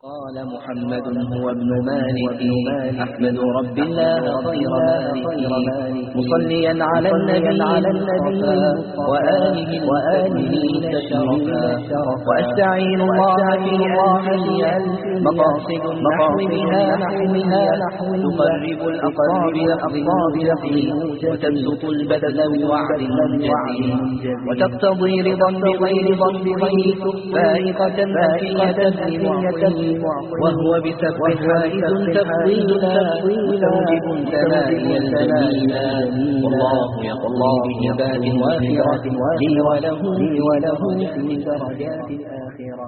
قال محمد هو ابن مالك أحمد رب الله خير مالك مصليا على النبي وآله الشرفا وأستعين الله في ألف مقاصد النحو بها تقرب الأقرب بلفظ وتبسط البذل بوعد منجز وتقتضي رضا بغير ضمه فائقة وهو بسبب حائز تفضيلا مستوجب ثنائي الجميلا والله يقضي بهبات وافرة لي وله في درجات الآخرة.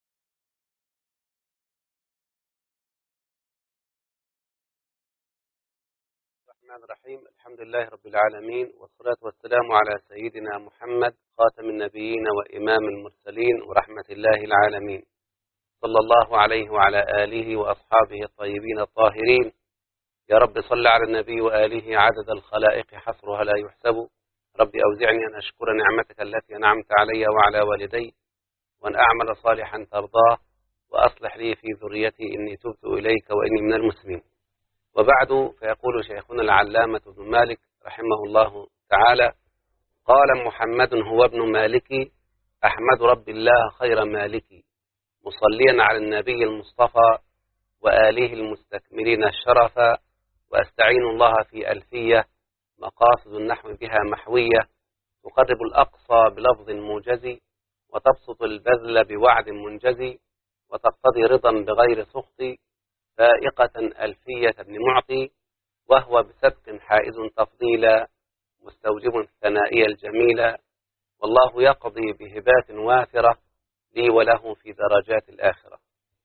الرحمن الرحيم. الحمد لله رب العالمين، والصلاة والسلام على سيدنا محمد خاتم النبيين وإمام المرسلين ورحمة الله العالمين، صلى الله عليه وعلى آله وأصحابه الطيبين الطاهرين. يا رب صل على النبي وآله عدد الخلائق حصرها لا يحسب. ربي أوزعني أن أشكر نعمتك التي أنعمت علي وعلى والدي، وأن أعمل صالحا ترضاه، وأصلح لي في ذريتي إني تبت إليك وإني من المسلمين. وبعد، فيقول شيخنا العلامة ابن مالك رحمه الله تعالى: قال محمد هو ابن مالك أحمد رب الله خير مالك مصليا على النبي المصطفى وآله المستكملين الشرفا، وأستعين الله في ألفية مقاصد النحو بها محوية تقرب الأقصى بلفظ موجز، وتبسط البذل بوعد منجز، وتقتضي رضا بغير سخط، فائقة ألفية ابن معطي، وهو بسبق حائز تفضيلا مستوجب الثنائي الجميلة، والله يقضي بهبات وافرة لي وله في درجات الآخرة.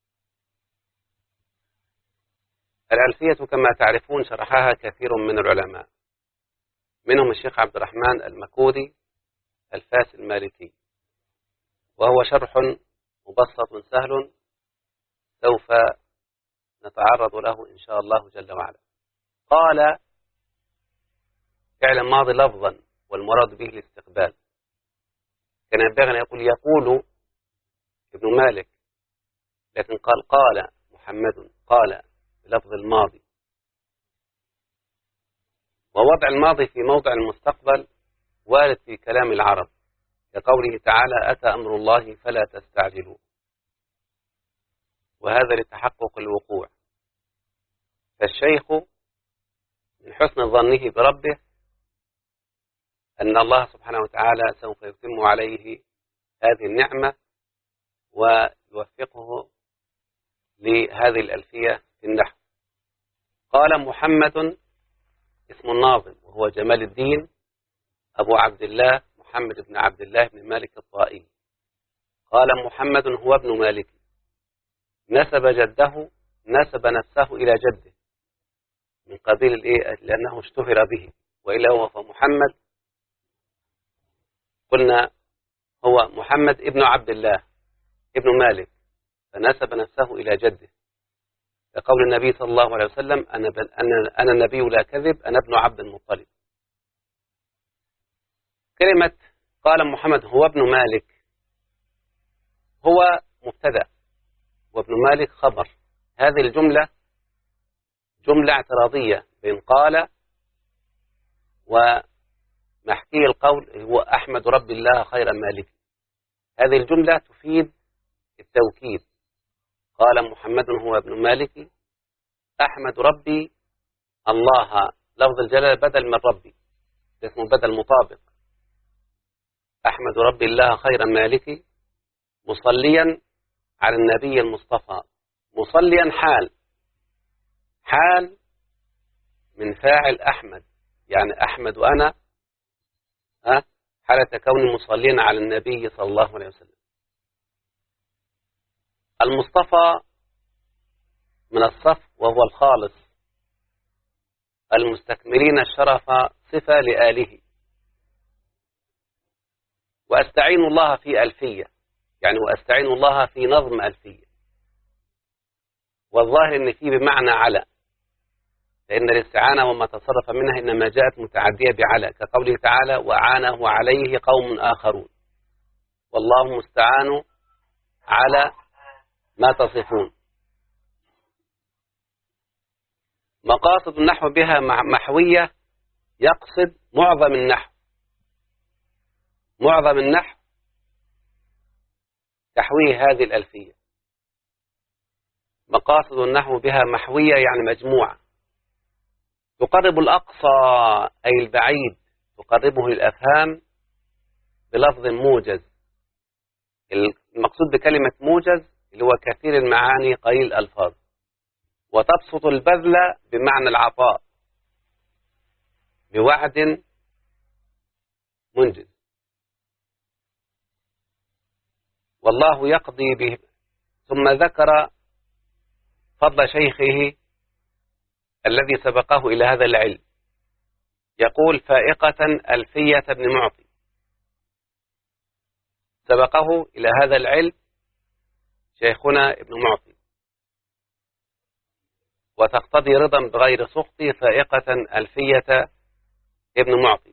الألفية كما تعرفون شرحها كثير من العلماء، منهم الشيخ عبد الرحمن المكودي الفاس المالكي، وهو شرح مبسط سهل سوف نتعرض له إن شاء الله جل وعلا. قال فعل ماضي لفظا والمراد به الاستقبال، كان ينبغي أن يقول ابن مالك، لكن قال محمد، قال بلفظ الماضي. ووضع الماضي في موضع المستقبل وارد في كلام العرب، كقوله تعالى: أتى أمر الله فلا تستعجلوا، وهذا لتحقق الوقوع. فالشيخ من حسن ظنه بربه أن الله سبحانه وتعالى سوف يتم عليه هذه النعمة ويوفقه لهذه الألفية في النحو. قال محمد اسم الناظم، وهو جمال الدين أبو عبد الله محمد بن عبد الله بن مالك الطائي. قال محمد هو ابن مالك، نسب جده، نسب نفسه إلى جده من قبيل لأنه اشتهر به، وإلا هو فمحمد قلنا هو محمد ابن عبد الله ابن مالك، فنسب نفسه إلى جده، كقول النبي صلى الله عليه وسلم: أنا النبي لا كذب، أنا ابن عبد المطلب. كلمة قال محمد هو ابن مالك هو مبتدأ، وابن مالك خبر. هذه الجملة جملة اعتراضية بين قال ومحكي القول هو أحمد رب الله خير مالك. هذه الجملة تفيد التوكيد. قال محمد هو ابن مالك أحمد ربي الله، لفظ الجلالة بدل من ربي، اسمه بدل مطابق. أحمد ربي الله خير مالك مصليا على النبي المصطفى. مصليا حال من فاعل أحمد، يعني أحمد أنا حالة كوني مصليا على النبي صلى الله عليه وسلم. المصطفى من الصف وهو الخالص، المستكملين الشرف صفة لآله. وأستعين الله في ألفية، يعني وأستعين الله في نظم ألفية، والظاهر إن فيه بمعنى على، لأن الاستعانة وما تصرف منها إنما جاءت متعدية بعلى، كقوله تعالى: وعانه عليه قوم آخرون، والله مستعان على ما تصفون. مقاصد النحو بها محوية، يقصد معظم النحو. معظم النحو تحويه هذه الألفية. مقاصد النحو بها محوية يعني مجموعة تقرب الأقصى أي البعيد، تقربه للأفهام بلفظ موجز. المقصود بكلمة موجز اللي هو كثير المعاني قليل الألفاظ، وتبسط البذل بمعنى العطاء بوعد منجز. والله يقضي به. ثم ذكر فضل شيخه الذي سبقه إلى هذا العلم، يقول فائقة ألفية ابن معطي، سبقه إلى هذا العلم شيخنا ابن معطي، وتقتضي رضا بغير سخط فائقة ألفية ابن معطي،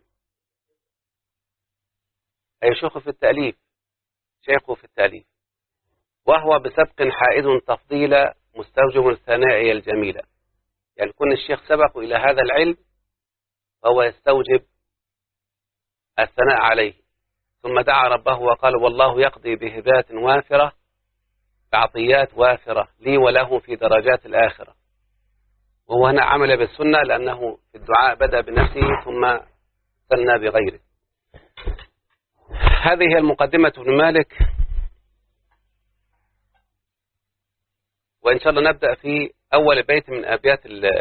أي شيخ في التأليف، شيخه في التأليف، وهو بسبق حائز تفضيل مستوجب الثنائي الجميلة. يعني كل الشيخ سبق إلى هذا العلم فهو يستوجب الثناء عليه. ثم دعا ربه وقال والله يقضي بهبات وافرة بعطيات وافرة لي وله في درجات الآخرة. وهو هنا عمل بالسنة لأنه في الدعاء بدأ بنفسه ثم ثنى بغيره. هذه هي المقدمة ابن مالك، وإن شاء الله نبدأ في أول بيت من أبيات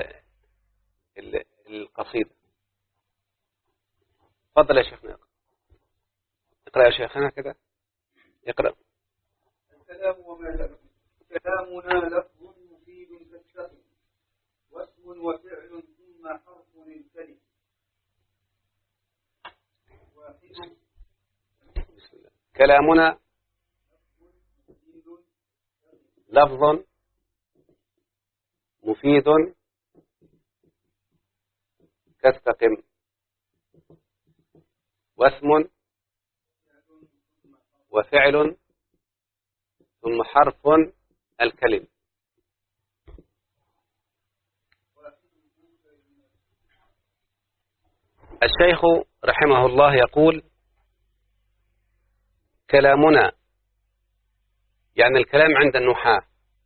القصيدة. تفضل يا شيخنا اقرأ. اقرأ يا شيخنا كده، اقرأ. الكلام وما لفظ. كلامنا لفظ مفيد كالشخص، واسم وفعل ثم حرف للكلم. كلامنا لفظ مفيد كاستقم، واسم وفعل ثم حرف الكلم. الشيخ رحمه الله يقول كلامنا، يعني الكلام عند النحاة،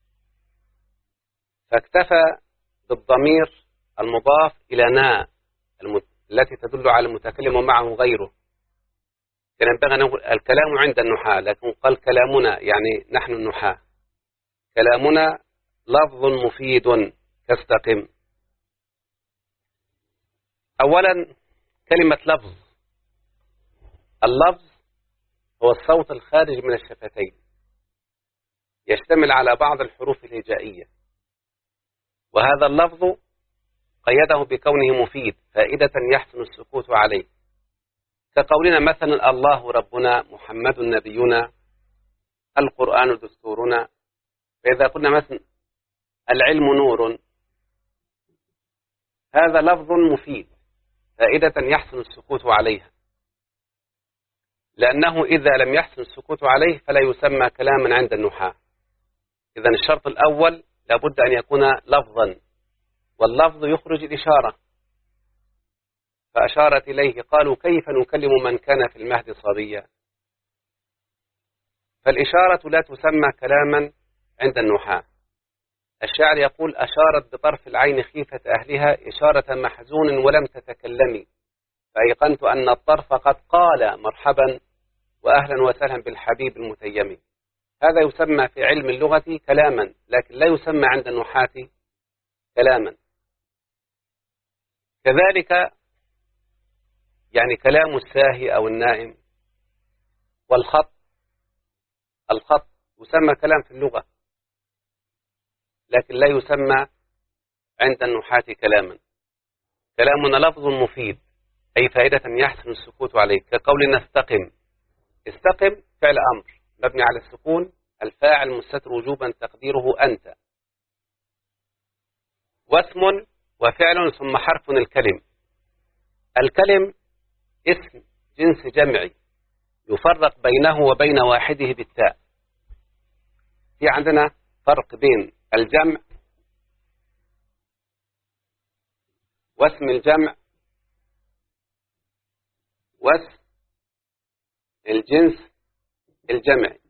فاكتفى بالضمير المضاف إلى نا التي تدل على المتكلم ومعه غيره. كان ينبغي أن نقول الكلام عند النحاة، لكن قال كلامنا يعني نحن النحاة. كلامنا لفظ مفيد كاستقم. أولا كلمة لفظ، اللفظ هو الصوت الخارج من الشفتين، يشتمل على بعض الحروف الهجائية، وهذا اللفظ قيده بكونه مفيد فائدة يحسن السكوت عليه، كقولنا مثلا الله ربنا، محمد نبينا، القرآن دستورنا. فإذا قلنا مثلا العلم نور، هذا لفظ مفيد فائدة يحسن السكوت عليها، لأنه إذا لم يحسن السكوت عليه فلا يسمى كلاما عند النحاة. إذن الشرط الأول لابد أن يكون لفظا، واللفظ يخرج الإشارة، فأشارت إليه قالوا كيف نكلم من كان في المهد صبيا. فالإشارة لا تسمى كلاما عند النحاة. الشاعر يقول أشارت بطرف العين خيفة أهلها إشارة محزون ولم تتكلمي، فأيقنت أن الطرف قد قال مرحبا وأهلا وسهلا بالحبيب المتيم. هذا يسمى في علم اللغة كلاما، لكن لا يسمى عند النحاة كلاما. كذلك يعني كلام الساهي أو النائم. والخط، الخط يسمى كلام في اللغة، لكن لا يسمى عند النحاة كلاما. كلامنا لفظ مفيد أي فائدة يحسن السكوت عليه، كقولنا استقم. استقم فعل أمر مبني على السكون، الفاعل مستتر وجوبا تقديره أنت. واسم وفعل ثم حرف الكلم. الكلم اسم جنس جمعي يفرق بينه وبين واحده بالتاء. في عندنا فرق بين الجمع واسم الجمع واسم الجنس الجمعي.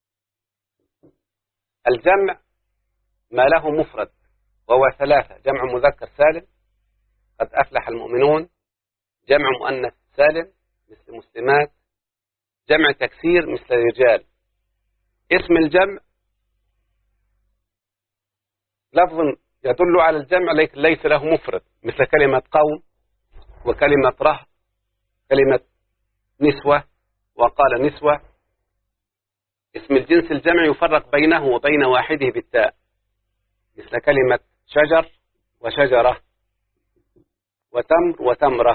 الجمع ما له مفرد وهو 3: جمع مذكر سالم قد أفلح المؤمنون، جمع مؤنث سالم مثل مسلمات، جمع تكسير مثل رجال. اسم الجمع لفظ يدل على الجمع لكن ليس له مفرد، مثل كلمة قوم وكلمة رهط، كلمة نسوة وقال نسوة. اسم الجنس الجمع يفرق بينه وبين واحده بالتاء، مثل كلمة شجر وشجرة وتمر وتمرة.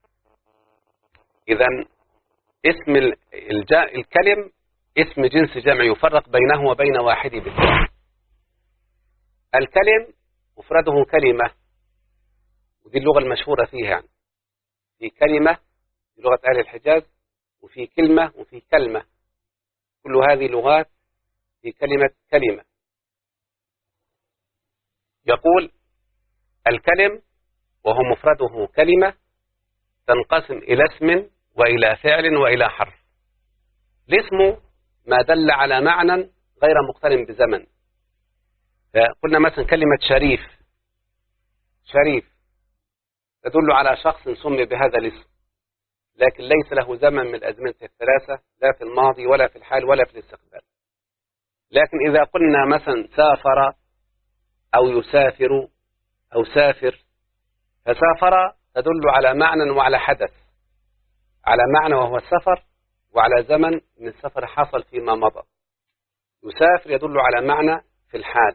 إذن اسم الكلم اسم جنس جمع يفرق بينه وبين واحده بالتاء. الكلم مفرده كلمة، ودي اللغة المشهورة فيها، يعني في كلمة في لغة أهل الحجاز، وفي كلمة وفي كلمة، كل هذه لغات في كلمة كلمة. يقول الكلم وهو مفرده كلمة تنقسم إلى اسم وإلى فعل وإلى حرف. الاسم ما دل على معنى غير مقترن بزمن، فقلنا مثلا كلمة شريف، شريف تدل على شخص سمي بهذا الاسم، لكن ليس له زمن من الأزمنة الثلاثة، لا في الماضي ولا في الحال ولا في الاستقبال. لكن إذا قلنا مثلا سافر أو يسافر أو سافر، فسافر تدل على معنى وعلى حدث، على معنى وهو السفر، وعلى زمن من السفر حصل فيما مضى. يسافر يدل على معنى في الحال.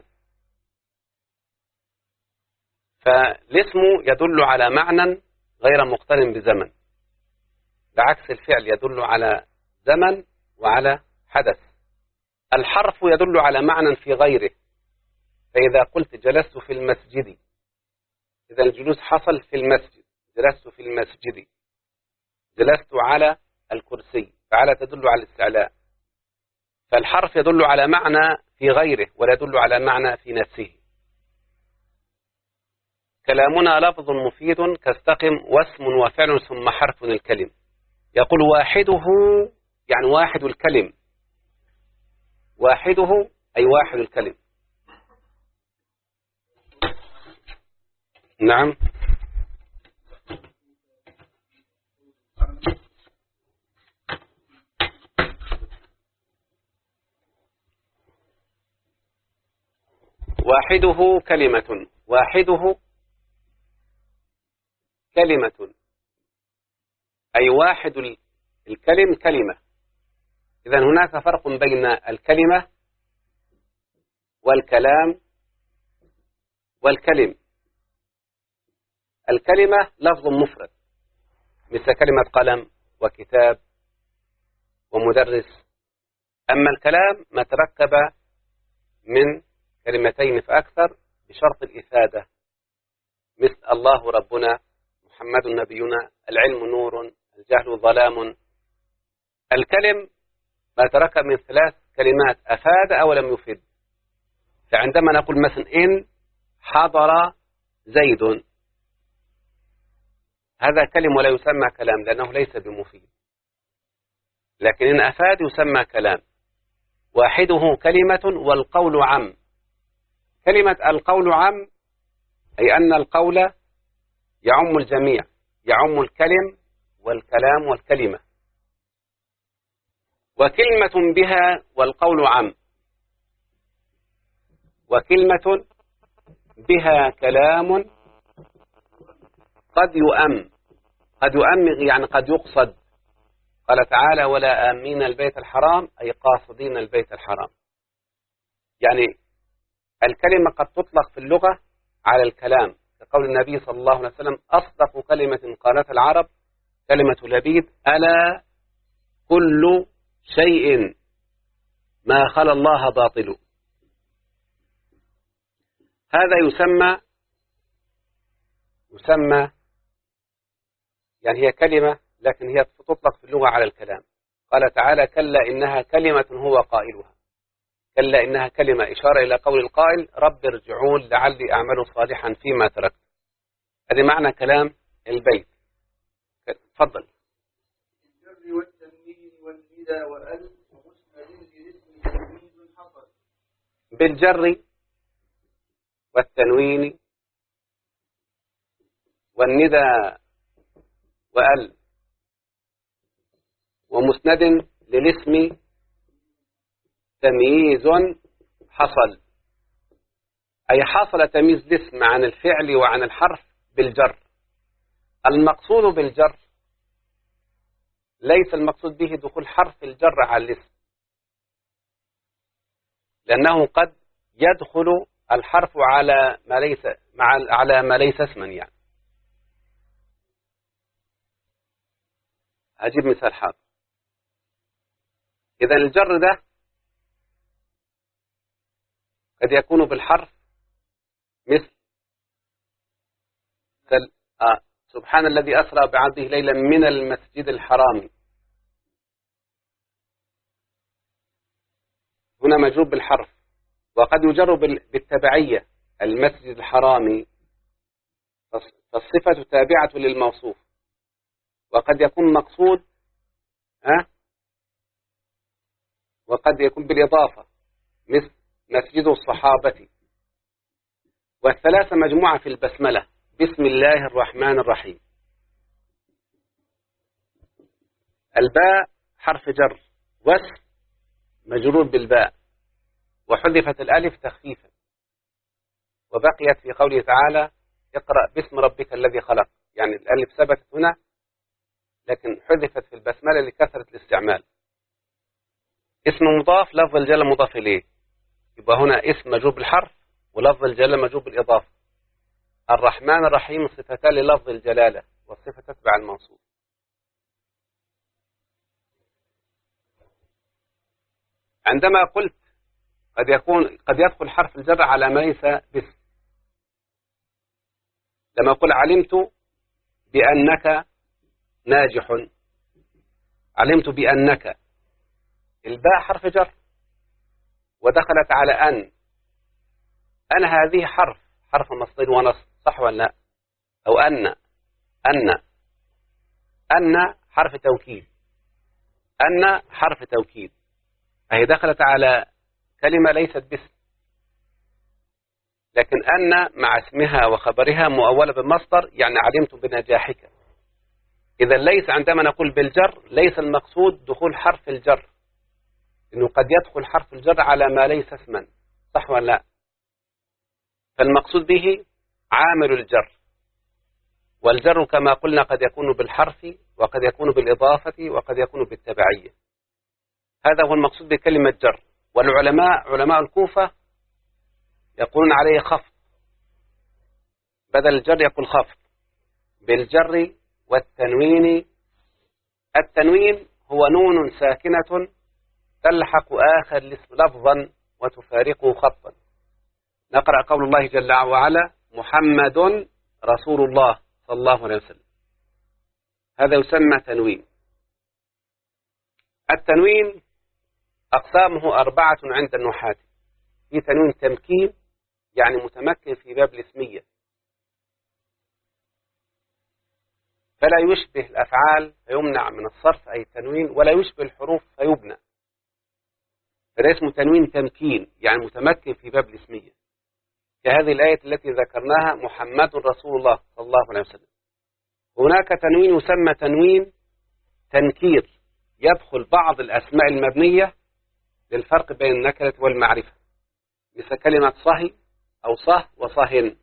فالاسم يدل على معنى غير مقترن بزمن، بعكس الفعل يدل على زمن وعلى حدث. الحرف يدل على معنى في غيره، فإذا قلت جلست في المسجد، إذا الجلوس حصل في المسجد، جلست في المسجد. جلست على الكرسي، فعلى تدل على الاستعلاء. فالحرف يدل على معنى في غيره ولا يدل على معنى في نفسه. كلامنا لفظ مفيد كاستقم واسم وفعل ثم حرف الكلم. يقول واحده يعني واحد الكلم، واحده أي واحد الكلم. نعم. واحده كلمة، واحده كلمة أي واحد الكلم كلمة. إذن هناك فرق بين الكلمة والكلام والكلم. الكلمة لفظ مفرد مثل كلمة قلم وكتاب ومدرس. أما الكلام ما تركب من كلمتين فأكثر بشرط الإفادة، مثل الله ربنا، محمد نبينا، العلم نور، الجهل ظلام. الكلم ما تركب من 3 كلمات أفاد أو لم يفد. فعندما نقول مثلا إن حضر زيد، هذا كلم ولا يسمى كلام لأنه ليس بمفيد، لكن إن أفاد يسمى كلام. واحده كلمة والقول عم. كلمة القول عم أي أن القول يعم الجميع، يعم الكلم والكلام والكلمة. وكلمة بها والقول عم، وكلمة بها كلام قد يؤم. قد يؤم يعني قد يقصد. قال تعالى ولا آمين البيت الحرام أي قاصدين البيت الحرام. يعني الكلمة قد تطلق في اللغة على الكلام، كقول النبي صلى الله عليه وسلم أصدق كلمة قالتها العرب كلمة لبيد ألا كل شيء ما خلا الله باطل. هذا يسمى يعني هي كلمة لكن هي تطلق في اللغة على الكلام. قال تعالى كلا إنها كلمة هو قائلها. كلا إنها كلمة إشارة إلى قول القائل رب ارجعون لعلي أعمل صالحا فيما تركت. هذه معنى كلام البيت. تفضل. بالجر والتنوين والندى وأل ومسند للاسم تمييز حصل. بالجر والتنوين والندى وأل ومسند للاسم تمييز حصل، أي حصل تمييز الاسم عن الفعل وعن الحرف بالجر. المقصود بالجر ليس المقصود به دخول حرف الجر على الاسم، لأنه قد يدخل الحرف على ما ليس اسما. يعني أجيب مثال حاضر. إذا الجر ده قد يكون بالحرف مثل سبحان الذي أسرى بعبده ليلا من المسجد الحرام، هنا مجرور بالحرف. وقد يجر بالتبعية المسجد الحرام، فالصفة تابعة للموصوف. وقد يكون مقصود وقد يكون بالإضافة مثل مسجد الصحابة. والثلاثة مجموعة في البسملة بسم الله الرحمن الرحيم. الباء حرف جر، واسم مجرور بالباء، وحذفت الألف تخفيفا، وبقيت في قوله تعالى اقرأ باسم ربك الذي خلق. يعني الألف ثبتت هنا لكن حذفت في البسملة لكثرة الاستعمال. اسم مضاف، لفظ الجلالة مضاف إليه، يبقى هنا اسم مجرور بالحرف ولفظ الجلالة مجرور بالإضافة. الرحمن الرحيم صفتان للفظ الجلالة، والصفة تتبع الموصوف. عندما قلت قد يدخل حرف الجر على ما ليس باسم، لما أقول علمت بأنك ناجح، علمت بأنك، الباء حرف جر ودخلت على أن هذه حرف مصدر ونصب، صح ولا لا؟ أو أن حرف توكيد، أن حرف توكيد، أهي دخلت على كلمة ليست باسم، لكن أن مع اسمها وخبرها مؤولة بالمصدر، يعني علمت بنجاحك. إذا ليس عندما نقول بالجر ليس المقصود دخول حرف الجر، إنه قد يدخل حرف الجر على ما ليس اسما، صح ولا لا؟ فالمقصود به عامل الجر، والجر كما قلنا قد يكون بالحرف وقد يكون بالإضافة وقد يكون بالتبعية. هذا هو المقصود بكلمة جر. علماء الكوفة يقولون عليه خفض، بدل الجر يقول خفض بالجر والتنوين. التنوين هو نون ساكنة تلحق آخر الاسم لفظا وتفارقه خطا. نقرأ قول الله جل وعلا محمد رسول الله صلى الله عليه وسلم، هذا يسمى تنوين. التنوين أقسامه 4 عند النحاة. في تنوين تمكين، يعني متمكن في باب الاسمية، فلا يشبه الأفعال فيمنع من الصرف أي تنوين، ولا يشبه الحروف فيبنى، فده اسمه تنوين تمكين، يعني متمكن في باب الاسمية، كهذه الآية التي ذكرناها محمد رسول الله صلى الله عليه وسلم. هناك تنوين يسمى تنوين تنكير، يدخل بعض الأسماء المبنية للفرق بين النكرة والمعرفة، مثل كلمة صهي أو صه وصهن.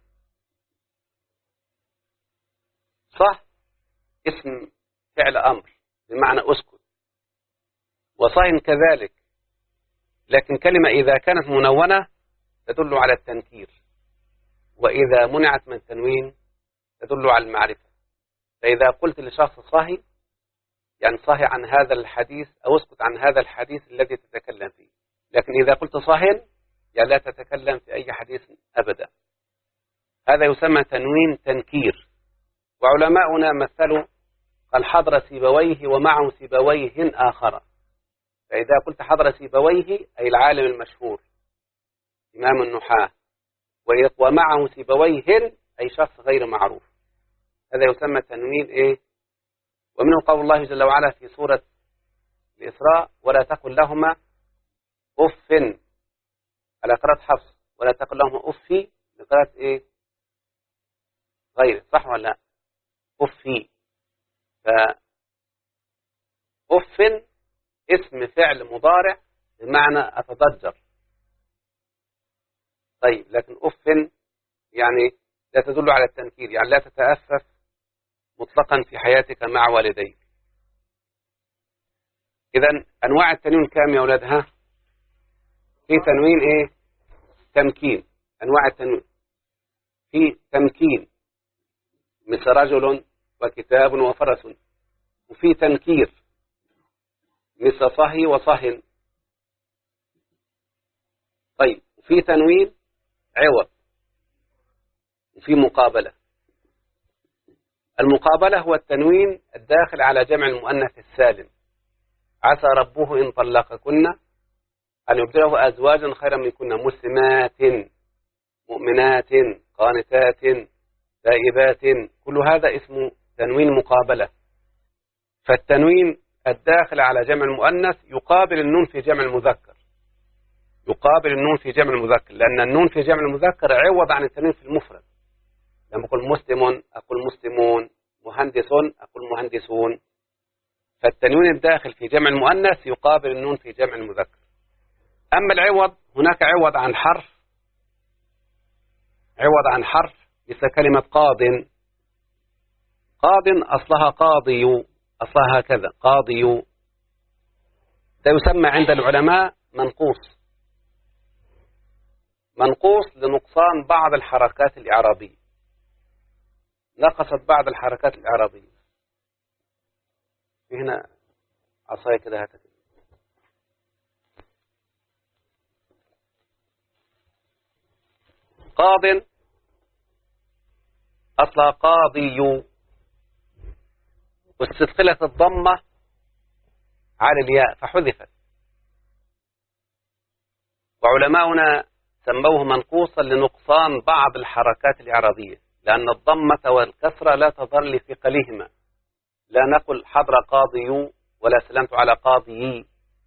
صه اسم فعل أمر بمعنى أسكت، وصهن كذلك، لكن كلمة إذا كانت منونة تدل على التنكير، وإذا منعت من التنوين تدل على المعرفة. فإذا قلت لشخص صاهي يعني صاهي عن هذا الحديث أو اسكت عن هذا الحديث الذي تتكلم فيه، لكن إذا قلت صاهن يعني لا تتكلم في أي حديث أبدا. هذا يسمى تنوين تنكير. وعلماؤنا مثلوا قال حضر سيبويه ومعه سيبويه آخر. فإذا قلت حضر سيبويه أي العالم المشهور إمام النحاة، ومعه سيبويه أي شخص غير معروف. هذا يسمى تنوين إيه؟ ومنه قول الله جل وعلا في سورة الإسراء ولا تقل لهما أف، على قراءة حفص، ولا تقل لهما أفي بقراءة إيه؟ غير، صح ولا لا؟ أفي. فأف اسم فعل مضارع بمعنى أتضجر. طيب لكن أف يعني لا تدل على التنكير، يعني لا تتأسف مطلقا في حياتك مع والديك. إذن أنواع التنوين كام يا أولادها؟ في تنوين إيه؟ تمكين. أنواع التنوين في تمكين مثل رجل وكتاب وفرس، وفي تنكير مثل صهي وصهن. طيب وفي تنوين عوض، وفي مقابلة. المقابلة هو التنوين الداخل على جمع المؤنث السالم. عسى ربه إن طلقكن أن يبدله أزواجا خيرا منكن مسلمات مؤمنات قانتات تائبات، كل هذا اسمه تنوين مقابلة. فالتنوين الداخل على جمع المؤنث يقابل النون في جمع المذكر، يقابل النون في جمع المذكر، لأن النون في جمع المذكر عوض عن التنوين في المفرد. لما أقول مسلم أقول مسلمون، مهندس أقول مهندسون. فالتنوين الداخل في جمع المؤنث يقابل النون في جمع المذكر. أما العوض، هناك عوض عن حرف، عوض عن حرف مثل كلمة قاض. قاض أصلها قاضي، أصلها هكذا قاضي. ده يسمى عند العلماء منقوص. منقوص لنقصان بعض الحركات الإعرابية، نقصت بعض الحركات الإعرابية. هنا عصاية كده هكذا. قاض أصلها قاضي، واستثقلت الضمة على الياء فحذفت، وعلماؤنا سموه منقوصا لنقصان بعض الحركات الإعرابية، لأن الضمة والكسرة لا تظل لثقلهما. لا نقل حضر قاضي ولا سلمت على قاضي.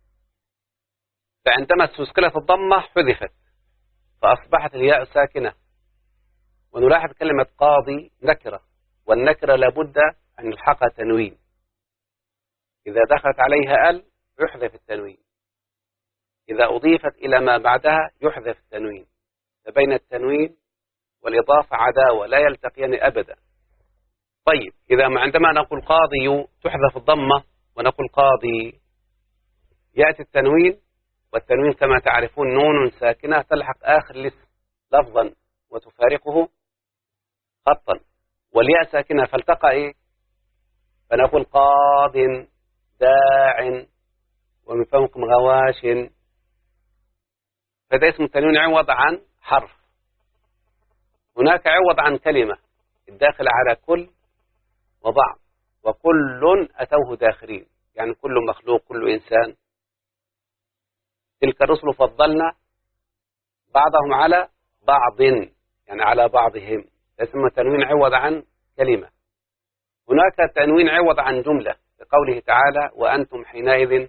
فعندما استثقلت الضمة حذفت فأصبحت الياء ساكنة. ونلاحظ كلمة قاضي نكرة، والنكرة لابد أن يلحقها تنوين. إذا دخلت عليها ال يحذف التنوين، إذا أضيفت إلى ما بعدها يحذف التنوين. فبين التنوين والإضافة عداوة لا يلتقيان أبدا. طيب إذا عندما نقول قاضي تحذف الضمة ونقول قاضي، يأتي التنوين، والتنوين كما تعرفون نون ساكنة تلحق آخر الاسم لفظا وتفارقه خطا، والياء ساكنة فالتقى إيه؟ فنقول قاض داع ومن فوق غواش. فده اسم التنوين عوض عن حرف. هناك عوض عن كلمة الداخل على كل وبعض، وكل أتوه داخرين، يعني كل مخلوق كل إنسان. تلك الرسل فضلنا بعضهم على بعض، يعني على بعضهم. اسمه تنوين عوض عن كلمة. هناك تنوين عوض عن جملة لقوله تعالى وأنتم حينئذ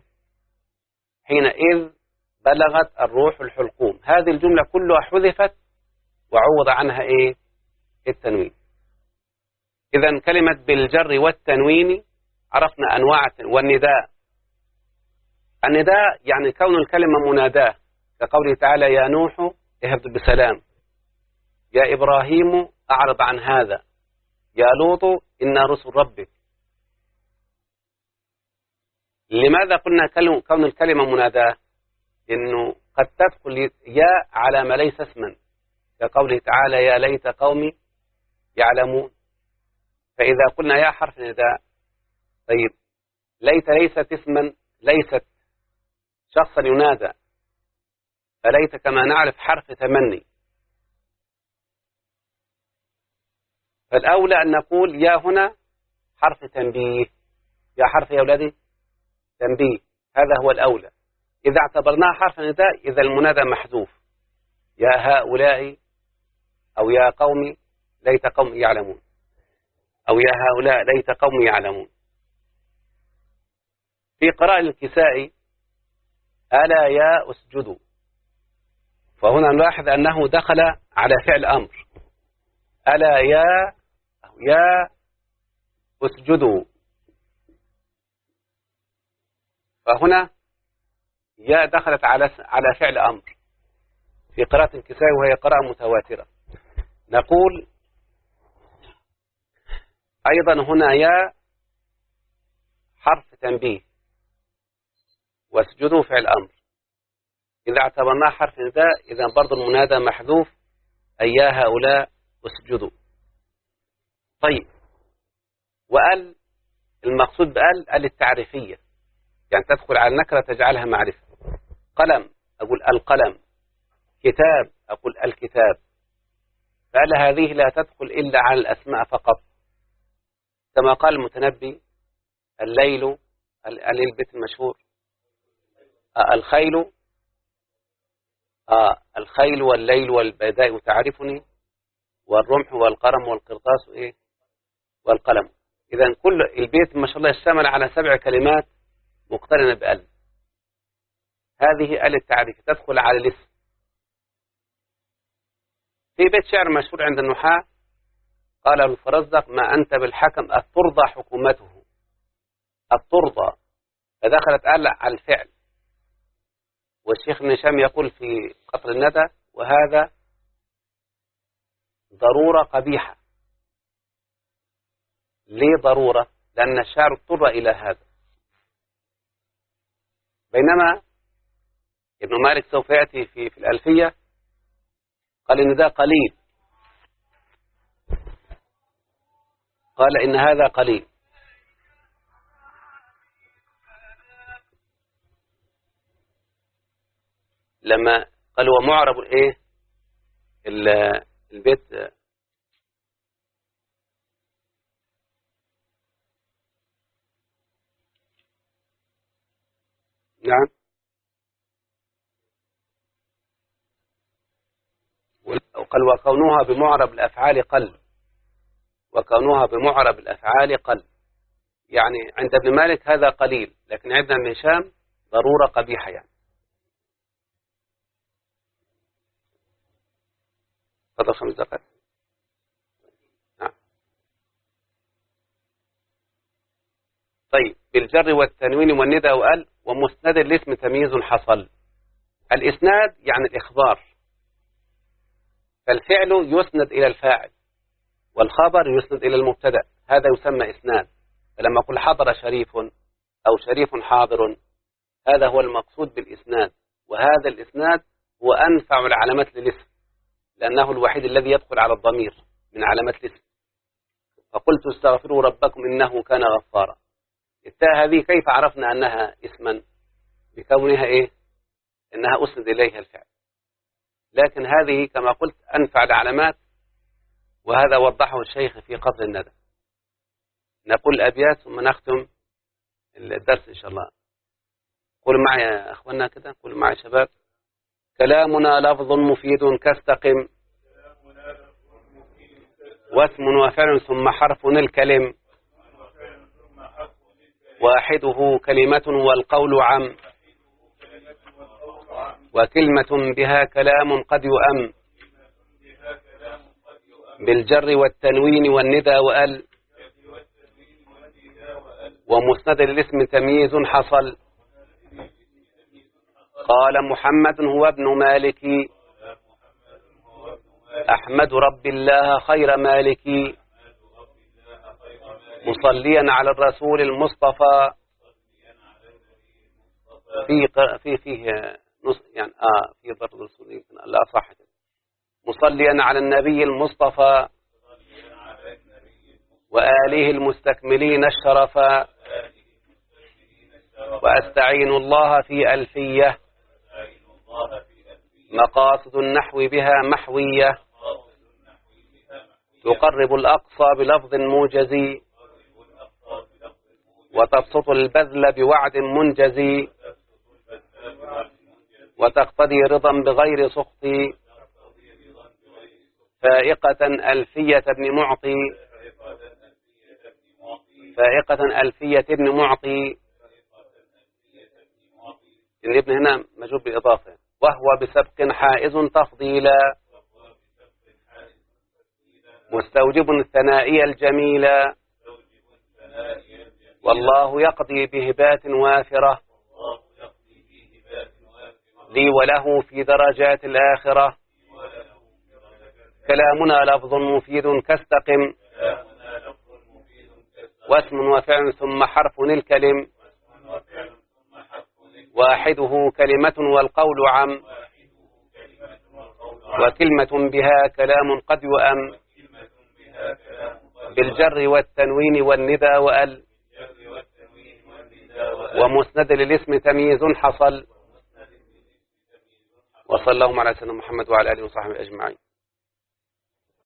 بلغت الروح الحلقوم. هذه الجملة كلها حذفت وعوض عنها إيه؟ التنوين. إذن كلمة بالجر والتنوين عرفنا أنواع. والنداء، النداء يعني كون الكلمة مناداة، كقوله تعالى يا نوح اهبط بسلام، يا إبراهيم أعرض عن هذا، يا لوط إنا رسل ربك. لماذا قلنا كون الكلمة مناداة؟ إنه قد تدخل يا على ما ليس اسما، كقوله تعالى يا ليت قومي يعلمون. فإذا قلنا يا حرف نداء، طيب ليت ليست اسما، ليست شخصا ينادى، فليت كما نعرف حرف تمني. فالأولى أن نقول يا هنا حرف تنبيه، يا حرف يا أولادي تنبيه، هذا هو الأولى. إذا اعتبرناه حرف نداء إذا المنادى محذوف، يا هؤلاء أو يا قوم ليت قوم يعلمون. أو يا هؤلاء ليت قوم يعلمون. في قراءة الكسائي ألا يا أسجدوا، فهنا نلاحظ أنه دخل على فعل أمر، ألا يا أسجدوا، فهنا يا دخلت على فعل أمر في قراءة الكسائي وهي قراءة متواترة. نقول أيضا هنا يا حرف تنبيه واسجدوا فعل أمر، إذا اعتبرناه حرف نداء إذا برضو المنادى محذوف، أي يا هؤلاء اسجدوا. طيب، وأل المقصود بأل التعريفية، يعني تدخل على النكرة تجعلها معرفة. قلم أقول القلم، كتاب أقول الكتاب، فأل هذه لا تدخل إلا على الأسماء فقط، كما قال المتنبي الليل، البيت المشهور الخيل والليل والبيداء تعرفني، والرمح والقرم والقرطاس والقلم. إذا كل البيت ما شاء الله اشتمل على 7 كلمات مقترنة بأل، هذه أل التعريف تدخل على الاسم. في بيت شعر مشهور عند النحاة قال الفرزدق ما أنت بالحكم الترضى حكومته، الترضى، فدخلت أل على الفعل. والشيخ ابن هشام يقول في قطر الندى وهذا ضرورة قبيحة. ليه ضرورة؟ لأن الشاعر اضطر إلى هذا. بينما ابن مالك سوف يأتي في الألفية قال إن ده قليل، قال إن هذا قليل. لما قال ومعرب البيت نعم، قال وكونها بمعرب الأفعال قل، وكونها بمعرب الأفعال قل، يعني عند ابن مالك هذا قليل، لكن عند ابن هشام ضرورة قبيحة يعني. فضل 5 دقائق. نعم. طيب، بالجر والتنوين والندى وأل ومسند الاسم تمييز حصل. الإسناد يعني الإخبار، فالفعل يسند إلى الفاعل والخبر يسند إلى المبتدأ، هذا يسمى إسناد. فلما أقول حضر شريف أو شريف حاضر، هذا هو المقصود بالإسناد، وهذا الإسناد هو أنفع العلامات للاسم، لأنه الوحيد الذي يدخل على الضمير من علامات الاسم. فقلت استغفروا ربكم إنه كان غفارا. التاء هذه كيف عرفنا أنها اسما؟ بكونها إنها أسند إليها الفعل، لكن هذه كما قلت أنفع العلامات، وهذا وضحه الشيخ في قطر الندى. نقول الأبيات ثم نختم الدرس إن شاء الله. قولوا معي يا أخوانا كده، قولوا معي يا شباب. كلامنا لفظ مفيد كاستقم، واسم وفعل ثم حرف الكلم، واحده كلمة والقول عم، وكلمة بها كلام قد يؤم، بالجر والتنوين والندى وأل، ومسند الاسم تمييز حصل. قال محمد هو ابن مالك، أحمد رب الله خير مالك، مصليا على الرسول المصطفى. فيه نص يعني في برضه الرسول لا صح، مصليا على النبي المصطفى وآله المستكملين الشرفا، وأستعين الله في ألفية، مقاصد النحو بها محوية، تقرب الأقصى بلفظ موجز، وتبسط البذل بوعد منجز، وتقتضي رضا بغير سخط، فائقة ألفية ابن معطي، فائقة ألفية ابن معطي. إن ابن هنا مجوب بالإضافة. وهو بسبق حائز تفضيلا مستوجب الثنائي الجميلة. والله يقضي بهبات وافرة لي وله في درجات الآخرة. كلامنا لفظ مفيد كاستقم واسم وفعل ثم حرف الكلم واحده كلمة والقول عم وكلمة بها كلام قد يؤم بالجر والتنوين والندى وأل ومسند للاسم تمييز حصل. وصلى اللهم على سيدنا محمد وعلى آله وصحبه أجمعين.